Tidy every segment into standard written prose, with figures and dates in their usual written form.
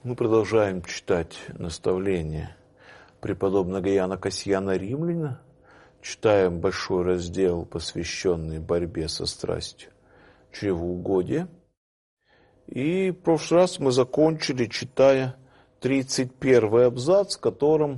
Мы продолжаем читать наставления преподобного Иоанна Кассияна Римляна. Читаем большой раздел, посвященный борьбе со страстью чревоугодия. И в прошлый раз мы закончили, читая 31 абзац, в котором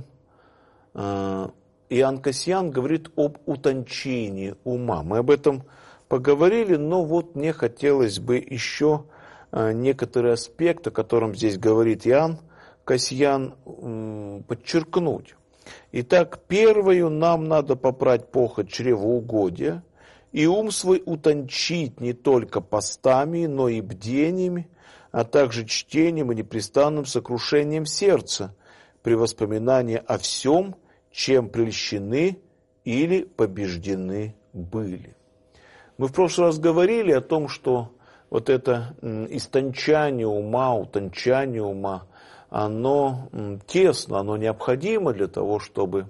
Иоанн Кассиян говорит об утончении ума. Мы об этом поговорили, но вот мне хотелось бы еще некоторые аспекты, о котором здесь говорит Иоанн Кассиян, подчеркнуть. Итак, первую нам надо попрать похоть чревоугодия, и ум свой утончить не только постами, но и бдениями, а также чтением и непрестанным сокрушением сердца при воспоминании о всем, чем прельщены или побеждены были. Мы в прошлый раз говорили о том, что вот это истончание ума, утончание ума, оно тесно, оно необходимо для того, чтобы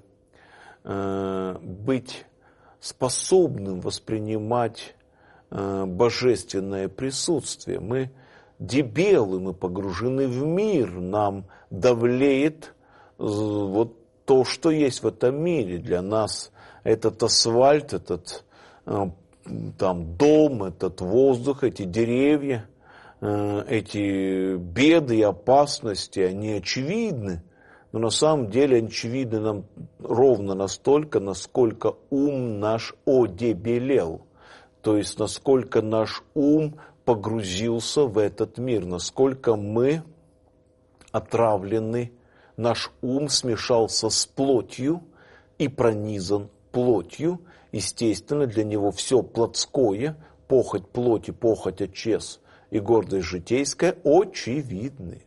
быть способным воспринимать божественное присутствие. Мы дебелы, мы погружены в мир, нам давлеет вот то, что есть в этом мире. Для нас этот асфальт, этот там дом, этот воздух, эти деревья, эти беды и опасности, они очевидны. Но на самом деле они очевидны нам ровно настолько, насколько ум наш одебелел. То есть насколько наш ум погрузился в этот мир, насколько мы отравлены, наш ум смешался с плотью и пронизан плотью. Естественно, для него все плотское, похоть плоти, похоть очес и гордость житейская очевидны.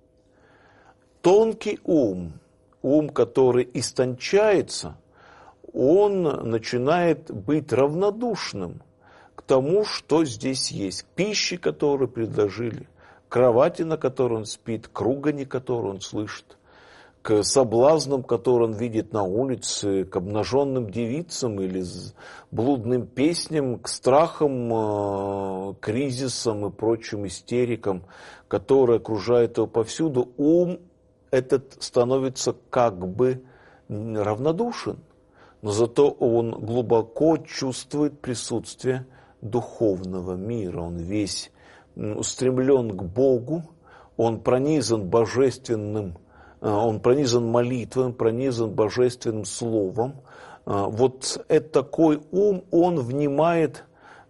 Тонкий ум, ум, который истончается, он начинает быть равнодушным к тому, что здесь есть, к пище, которую предложили, к кровати, на которой он спит, к ругани, которую он слышит, к соблазнам, которые он видит на улице, к обнаженным девицам или блудным песням, к страхам, кризисам и прочим истерикам, которые окружают его повсюду. Ум этот становится как бы равнодушен, но зато он глубоко чувствует присутствие духовного мира. Он весь устремлен к Богу, он пронизан божественным, он пронизан молитвой, он пронизан божественным словом. Вот такой ум, он внимая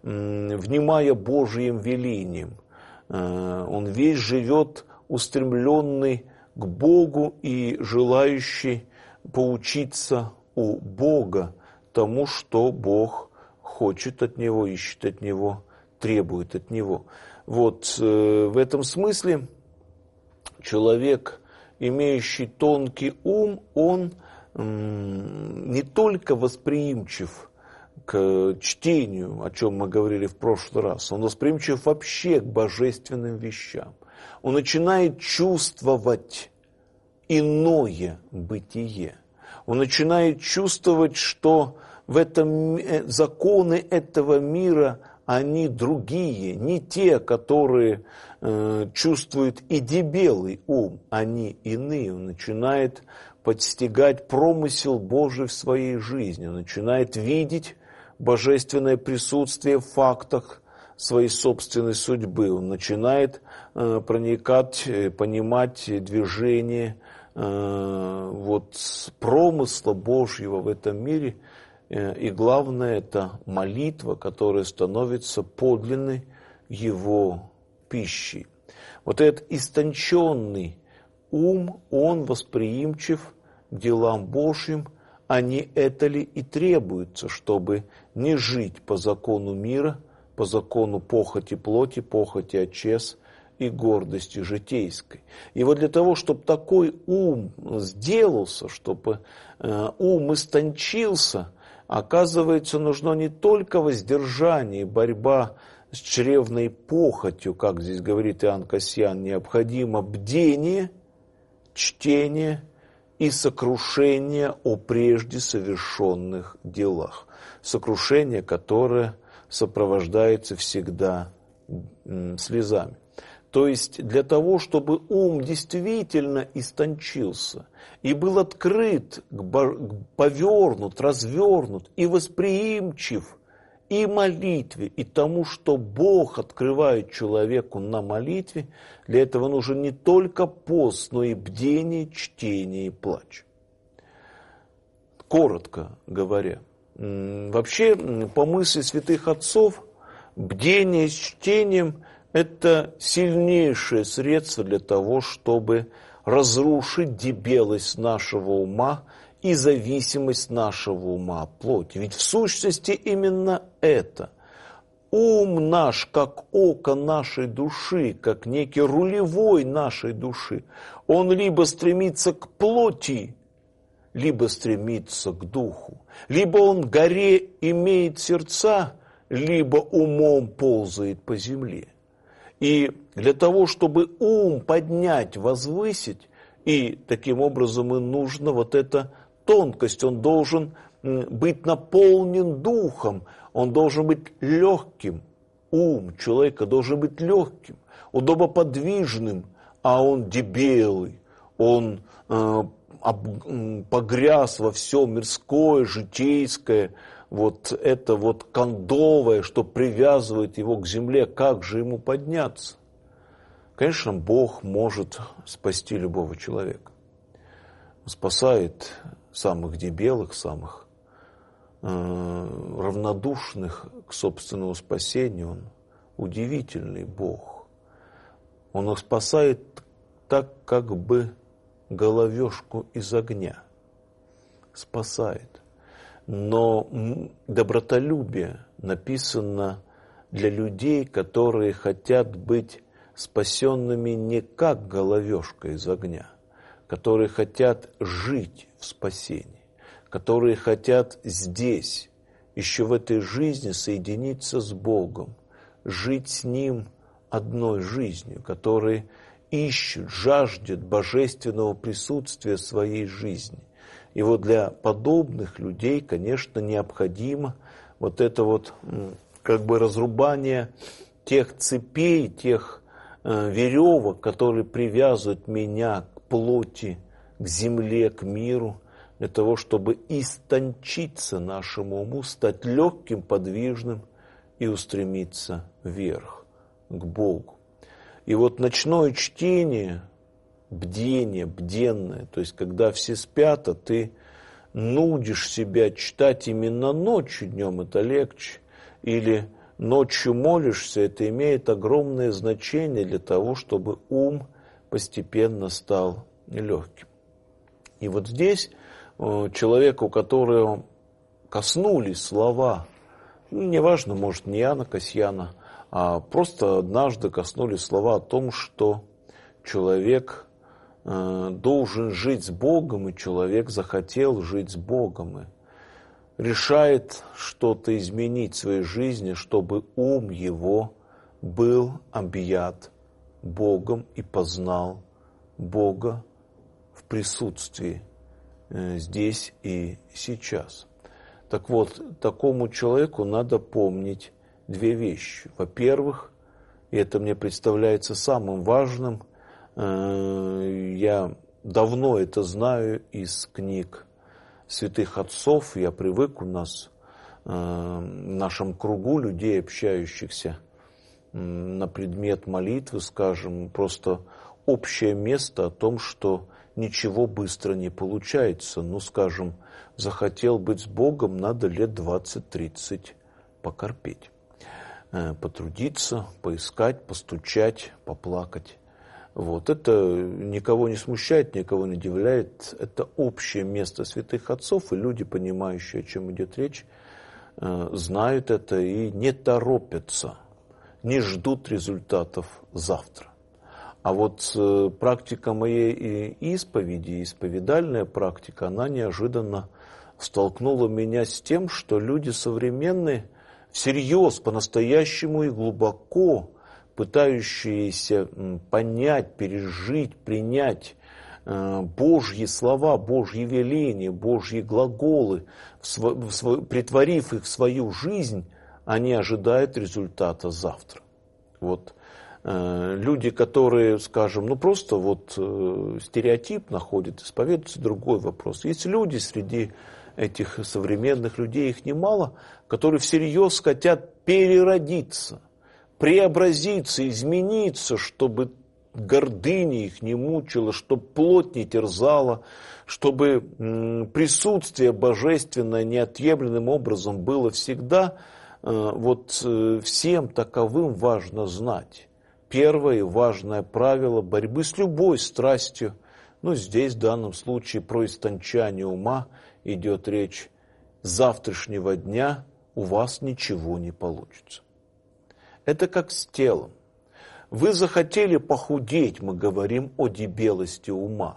Божьим велением. Он весь живет устремленный к Богу и желающий поучиться у Бога тому, что Бог хочет от него, ищет от него, требует от него. Вот в этом смысле человек, имеющий тонкий ум, он не только восприимчив к чтению, о чем мы говорили в прошлый раз, он восприимчив вообще к божественным вещам. Он начинает чувствовать иное бытие. Он начинает чувствовать, что в этом законы этого мира, они другие, не те, которые чувствует и дебелый ум, они иные. Он начинает постигать промысел Божий в своей жизни, он начинает видеть божественное присутствие в фактах своей собственной судьбы, он начинает проникать, понимать движение промысла Божьего в этом мире. И главное, это молитва, которая становится подлинной его пищей. Вот этот истонченный ум, он восприимчив к делам Божьим, а не это ли и требуется, чтобы не жить по закону мира, по закону похоти плоти, похоти очес и гордости житейской. И вот для того, чтобы такой ум сделался, чтобы ум истончился, оказывается, нужно не только воздержание, борьба с чревной похотью, как здесь говорит Иоанн Кассиян, необходимо бдение, чтение и сокрушение о прежде совершенных делах. Сокрушение, которое сопровождается всегда слезами. То есть для того, чтобы ум действительно истончился и был открыт, повернут, развернут и восприимчив и молитве, и тому, что Бог открывает человеку на молитве, для этого нужен не только пост, но и бдение, чтение и плач. Коротко говоря, вообще, по мысли святых отцов, бдение с чтением – это сильнейшее средство для того, чтобы разрушить дебелость нашего ума и зависимость нашего ума от плоти. Ведь в сущности именно это. Ум наш, как око нашей души, как некий рулевой нашей души, он либо стремится к плоти, либо стремится к духу. Либо он в горе имеет сердца, либо умом ползает по земле. И для того, чтобы ум поднять, возвысить, и таким образом и нужно вот эта тонкость, он должен быть наполнен духом, он должен быть легким. Ум человека должен быть легким, удобоподвижным, а он дебелый, он погряз во всем мирское, житейское, вот это вот кондовое, что привязывает его к земле, как же ему подняться? Конечно, Бог может спасти любого человека. Он спасает самых дебелых, самых равнодушных к собственному спасению. Он удивительный Бог. Он их спасает так, как бы головешку из огня. Спасает. Но добротолюбие написано для людей, которые хотят быть спасенными не как головешка из огня, которые хотят жить в спасении, которые хотят здесь, еще в этой жизни соединиться с Богом, жить с Ним одной жизнью, которые ищут, жаждут божественного присутствия в своей жизни. И вот для подобных людей, конечно, необходимо вот это вот как бы разрубание тех цепей, тех веревок, которые привязывают меня к плоти, к земле, к миру, для того, чтобы истончиться нашему уму, стать легким, подвижным и устремиться вверх, к Богу. И вот ночное чтение, бдение, бденное, то есть когда все спят, а ты нудишь себя читать именно ночью, днем это легче, или ночью молишься, это имеет огромное значение для того, чтобы ум постепенно стал легким. И вот здесь человеку, которого коснулись слова, неважно, может, не Иоанна Касьяна, а просто однажды коснулись слова о том, что человек должен жить с Богом, и человек захотел жить с Богом, и решает что-то изменить в своей жизни, чтобы ум его был объят Богом и познал Бога в присутствии здесь и сейчас. Так вот, такому человеку надо помнить две вещи. Во-первых, и это мне представляется самым важным, я давно это знаю из книг святых отцов, я привык, у нас в нашем кругу людей, общающихся на предмет молитвы, скажем, просто общее место о том, что ничего быстро не получается. Ну, скажем, захотел быть с Богом, надо лет 20-30 покорпеть, потрудиться, поискать, постучать, поплакать. Вот. Это никого не смущает, никого не удивляет. Это общее место святых отцов, и люди, понимающие, о чем идет речь, знают это и не торопятся, не ждут результатов завтра. А вот практика моей исповеди, исповедальная практика, она неожиданно столкнула меня с тем, что люди современные всерьез, по-настоящему и глубоко пытающиеся понять, пережить, принять Божьи слова, Божьи веления, Божьи глаголы, притворив их в свою жизнь, они ожидают результата завтра. Вот Люди, которые, скажем, просто стереотипно ходят, исповедуются, другой вопрос. Есть люди среди этих современных людей, их немало, которые всерьез хотят переродиться, преобразиться, измениться, чтобы гордыня их не мучила, чтобы плоть не терзала, чтобы присутствие божественное неотъемлемым образом было всегда. Всем таковым важно знать. Первое важное правило борьбы с любой страстью, здесь в данном случае про истончание ума идет речь, с завтрашнего дня у вас ничего не получится. Это как с телом. Вы захотели похудеть, мы говорим о дебелости ума.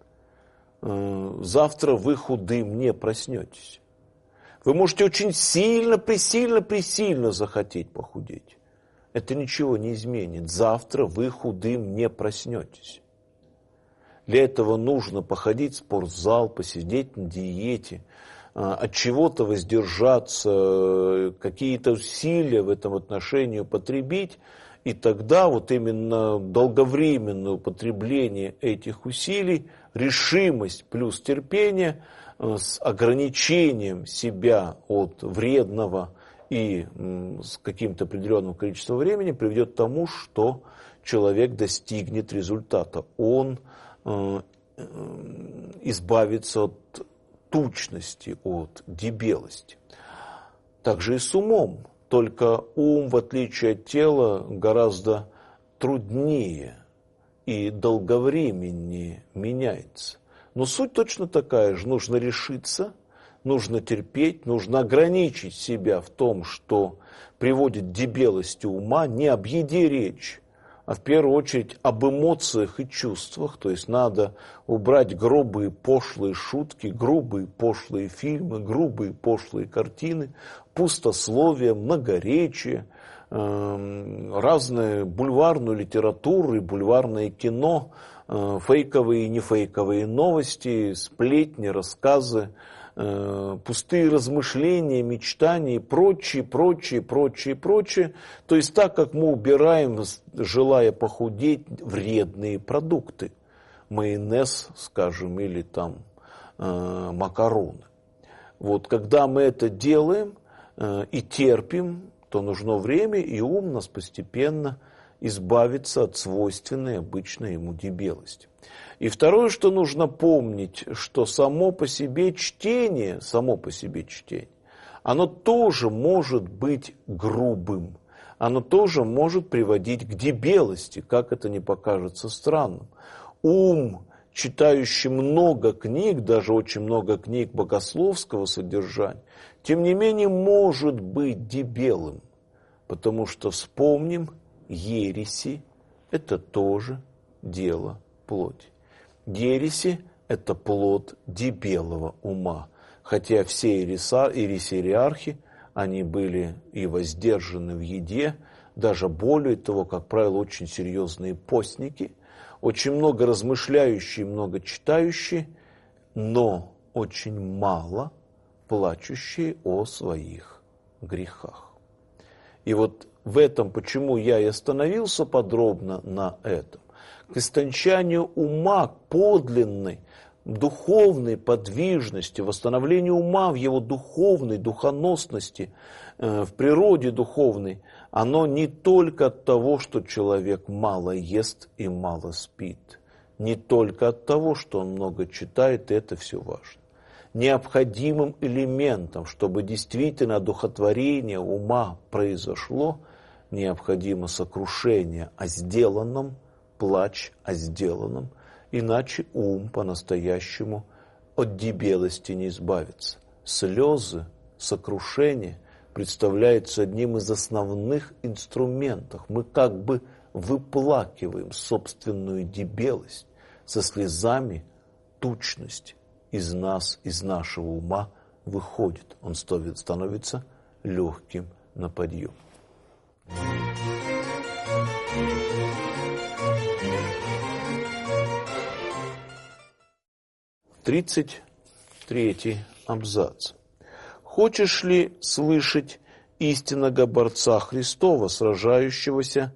Завтра вы худым не проснетесь. Вы можете очень сильно, пресильно захотеть похудеть. Это ничего не изменит. Завтра вы худым не проснетесь. Для этого нужно походить в спортзал, посидеть на диете, от чего-то воздержаться, какие-то усилия в этом отношении употребить. И тогда именно долговременное употребление этих усилий, решимость плюс терпение с ограничением себя от вредного и с каким-то определенным количеством времени приведет к тому, что человек достигнет результата. Он избавится от тучности, от дебелости. Также и с умом. Только ум, в отличие от тела, гораздо труднее и долговременнее меняется. Но суть точно такая же. Нужно решиться, нужно терпеть, нужно ограничить себя в том, что приводит к дебелости ума, не об еде речь, а в первую очередь об эмоциях и чувствах. То есть надо убрать грубые пошлые шутки, грубые пошлые фильмы, грубые пошлые картины, пустословие, многоречие, разные бульварную литературу и бульварное кино, фейковые и нефейковые новости, сплетни, рассказы, пустые размышления, мечтания и прочее. То есть так, как мы убираем, желая похудеть, вредные продукты. Майонез, скажем, или макароны. Когда мы это делаем и терпим, то нужно время, и ум нас постепенно избавится от свойственной обычной ему дебелости. И второе, что нужно помнить, что само по себе чтение, оно тоже может быть грубым, оно тоже может приводить к дебелости, как это не покажется странным. Ум, читающий много книг, даже очень много книг богословского содержания, тем не менее может быть дебелым, потому что, вспомним, ереси – это тоже дело плоти. Ереси – это плод дебелого ума, хотя все ересиархи, они были и воздержаны в еде, даже более того, как правило, очень серьезные постники, очень много размышляющие, много читающие, но очень мало плачущие о своих грехах. И в этом, почему я и остановился подробно на этом. К истончанию ума, к подлинной, духовной подвижности, восстановлению ума в его духовной, духоносности, в природе духовной, оно не только от того, что человек мало ест и мало спит, не только от того, что он много читает, и это все важно. Необходимым элементом, чтобы действительно одухотворение ума произошло, необходимо сокрушение о сделанном, плач о сделанном, иначе ум по-настоящему от дебелости не избавится. Слезы, сокрушение представляются одним из основных инструментов. Мы как бы выплакиваем собственную дебелость, со слезами тучность из нас, из нашего ума выходит. Он становится легким на подъем. 33 абзац. Хочешь ли слышать истинного борца Христова, сражающегося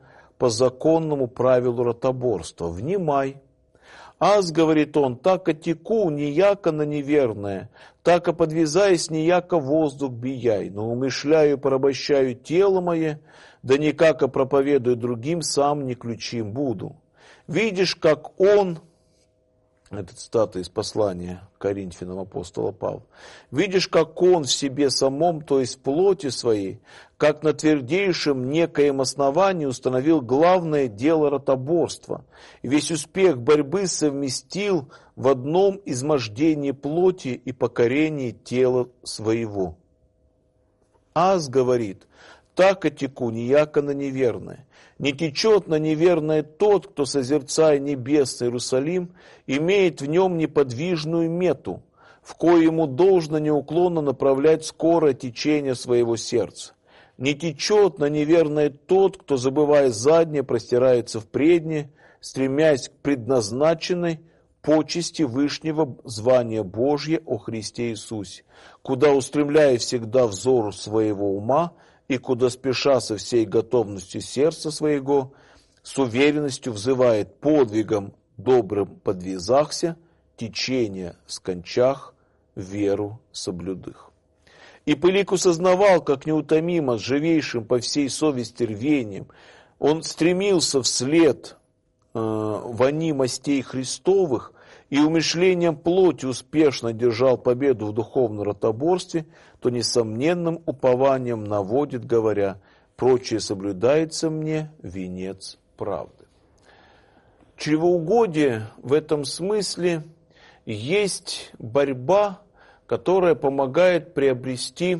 по законному правилу ротоборства. Внимай! Аз, говорит он, так отеку, нияко на неверное, так и подвязаясь, нияко воздух бияй, но умышляю, порабощаю тело мое, да никако проповедую другим, сам не ключим буду. Видишь, как он, это цитата из послания Коринфянам апостола Павла, видишь, как он в себе самом, то есть в плоти своей, как на твердейшем некоем основании установил главное дело ротоборства, и весь успех борьбы совместил в одном измождении плоти и покорении тела своего. Аз говорит, так отеку, нияко на неверное. Не течет на неверное тот, кто, созерцая небесный Иерусалим, имеет в нем неподвижную мету, в кое ему должно неуклонно направлять скорое течение своего сердца. Не течет на неверное тот, кто, забывая заднее, простирается в преднее, стремясь к предназначенной почести Вышнего звания Божье о Христе Иисусе, куда устремляя всегда взору своего ума, и куда спеша со всей готовностью сердца своего, с уверенностью взывает подвигом добрым подвязахся, течение скончах, веру соблюдых. И Пылик усознавал, как неутомимо, с живейшим по всей совести рвением, он стремился вслед вони мастей Христовых и умышлением плоти успешно держал победу в духовном ротоборстве, то несомненным упованием наводит, говоря, «Прочее соблюдается мне венец правды». Чревоугодие в этом смысле есть борьба, которая помогает приобрести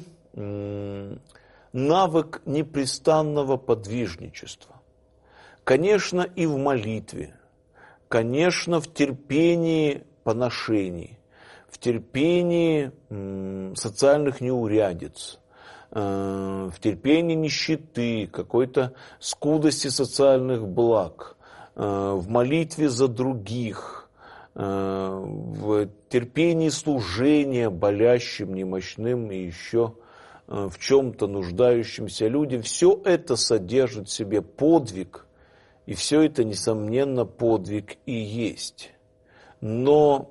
навык непрестанного подвижничества. Конечно, и в молитве, конечно, в терпении поношений, в терпении социальных неурядиц, в терпении нищеты, какой-то скудости социальных благ, в молитве за других, в терпении служения болящим, немощным и еще в чем-то нуждающимся людям. Все это содержит в себе подвиг, и все это, несомненно, подвиг и есть. Но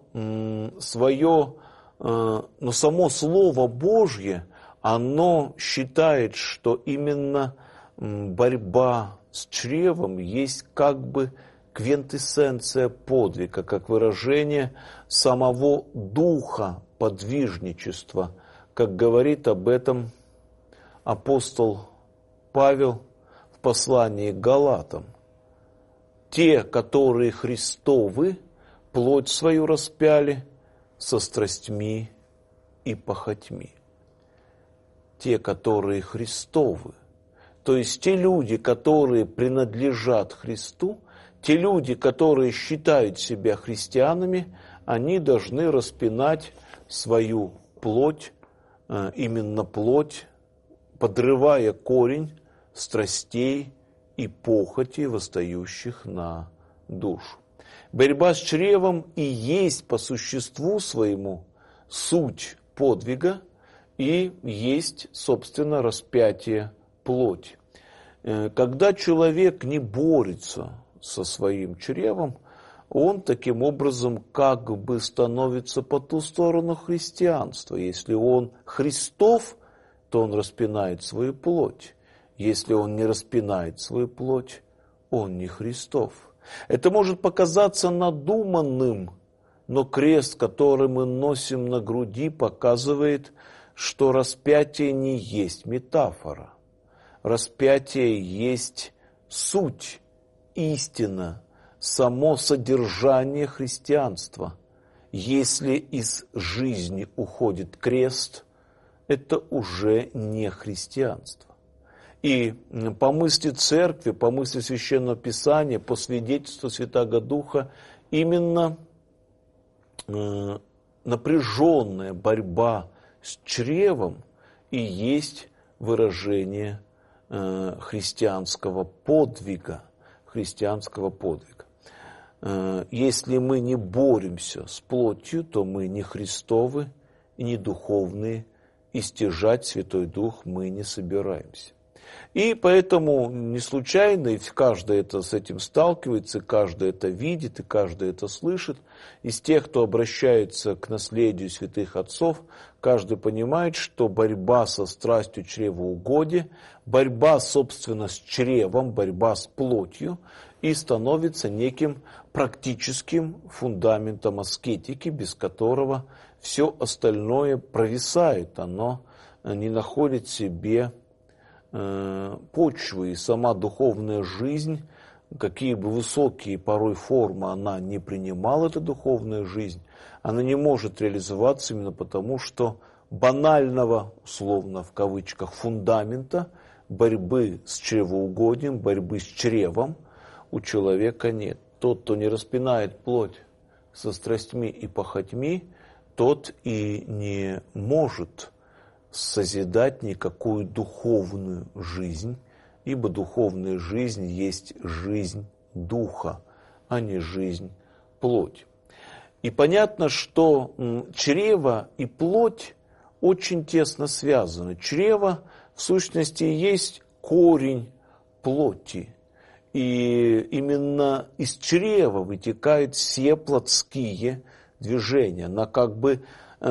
само Слово Божье, оно считает, что именно борьба с чревом есть как бы квинтэссенция подвига, как выражение самого духа подвижничества, как говорит об этом апостол Павел в послании к Галатам. Те, которые Христовы, плоть свою распяли со страстьми и похотьми. Те, которые Христовы, то есть те люди, которые принадлежат Христу, те люди, которые считают себя христианами, они должны распинать свою плоть, именно плоть, подрывая корень страстей и похоти, восстающих на душу. Борьба с чревом и есть по существу своему суть подвига и есть, собственно, распятие плоти. Когда человек не борется со своим чревом, он таким образом как бы становится по ту сторону христианства. Если он Христов, то он распинает свою плоть. Если он не распинает свою плоть, он не Христов. Это может показаться надуманным, но крест, который мы носим на груди, показывает, что распятие не есть метафора. Распятие есть суть, истина, само содержание христианства. Если из жизни уходит крест, это уже не христианство. И по мысли Церкви, по мысли Священного Писания, по свидетельству Святаго Духа, именно напряженная борьба с чревом и есть выражение христианского подвига. Если мы не боремся с плотью, то мы не Христовы и не духовные, и стяжать Святой Дух мы не собираемся. И поэтому не случайно, и каждый это с этим сталкивается, и каждый это видит, и каждый это слышит. Из тех, кто обращается к наследию святых отцов, каждый понимает, что борьба со страстью чревоугодия, борьба, собственно, с чревом, борьба с плотью, и становится неким практическим фундаментом аскетики, без которого все остальное провисает, оно не находит себе почвы, и сама духовная жизнь, какие бы высокие порой формы она не принимала, эта духовная жизнь, она не может реализоваться именно потому, что банального, условно в кавычках, фундамента борьбы с чревоугодием, борьбы с чревом у человека нет. Тот, кто не распинает плоть со страстьми и похотьми, тот и не может созидать никакую духовную жизнь, ибо духовная жизнь есть жизнь духа, а не жизнь плоти. И понятно, что чрево и плоть очень тесно связаны. Чрево, в сущности, есть корень плоти. И именно из чрева вытекают все плотские движения, на как бы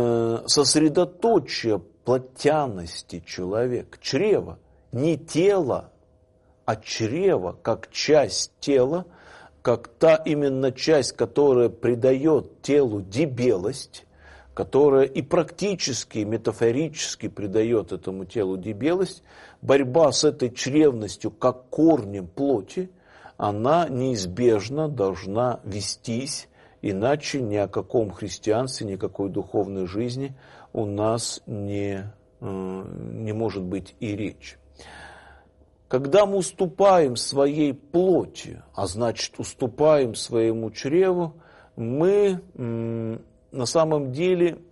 сосредоточие плотяности человека. Чрево, не тело, а чрево, как часть тела, как та именно часть, которая придает телу дебелость, которая и практически, и метафорически придает этому телу дебелость, борьба с этой чревностью, как корнем плоти, она неизбежно должна вестись, иначе ни о каком христианстве, никакой духовной жизни у нас не может быть и речи. Когда мы уступаем своей плоти, а значит уступаем своему чреву, мы на самом деле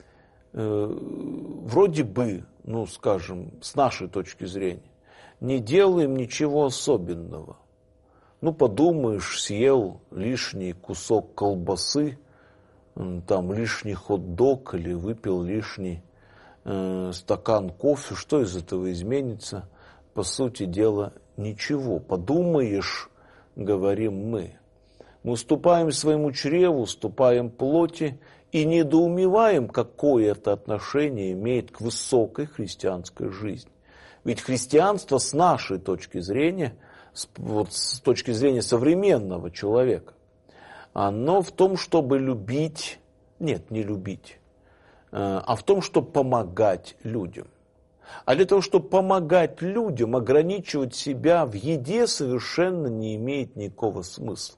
вроде бы, ну скажем, с нашей точки зрения, не делаем ничего особенного. Ну подумаешь, съел лишний кусок колбасы, там лишний хот-дог или выпил лишний стакан кофе, что из этого изменится? По сути дела, ничего. Подумаешь, говорим мы. Мы уступаем своему чреву, уступаем плоти и недоумеваем, какое это отношение имеет к высокой христианской жизни. Ведь христианство с нашей точки зрения, вот с точки зрения современного человека, оно в том, чтобы любить, нет, не любить, а в том, чтобы помогать людям. А для того, чтобы помогать людям, ограничивать себя в еде совершенно не имеет никакого смысла.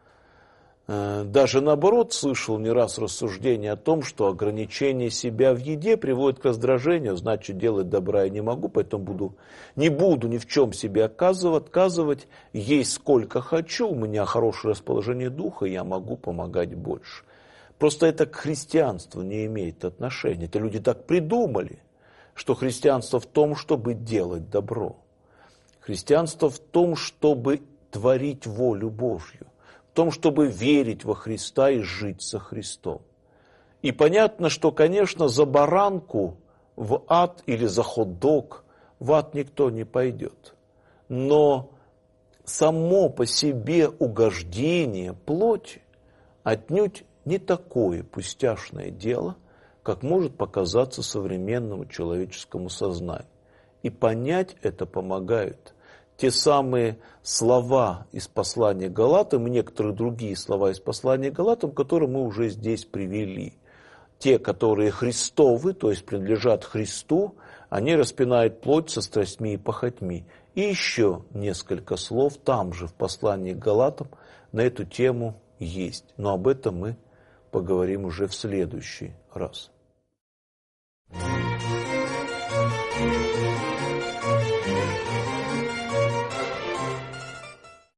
Даже наоборот, слышал не раз рассуждение о том, что ограничение себя в еде приводит к раздражению, значит, делать добра я не могу, поэтому не буду ни в чем себе отказывать, есть сколько хочу, у меня хорошее расположение духа, я могу помогать больше. Просто это к христианству не имеет отношения. Это люди так придумали, что христианство в том, чтобы делать добро. Христианство в том, чтобы творить волю Божью. В том, чтобы верить во Христа и жить со Христом. И понятно, что, конечно, за баранку в ад или за хот-дог в ад никто не пойдет. Но само по себе угождение плоти отнюдь не такое пустяшное дело, как может показаться современному человеческому сознанию. И понять это помогают те самые слова из послания Галатам и некоторые другие слова из послания Галатам, которые мы уже здесь привели. Те, которые Христовы, то есть принадлежат Христу, они распинают плоть со страстьми и похотьми. И еще несколько слов там же в послании к Галатам на эту тему есть. Но об этом мы поговорим уже в следующий раз.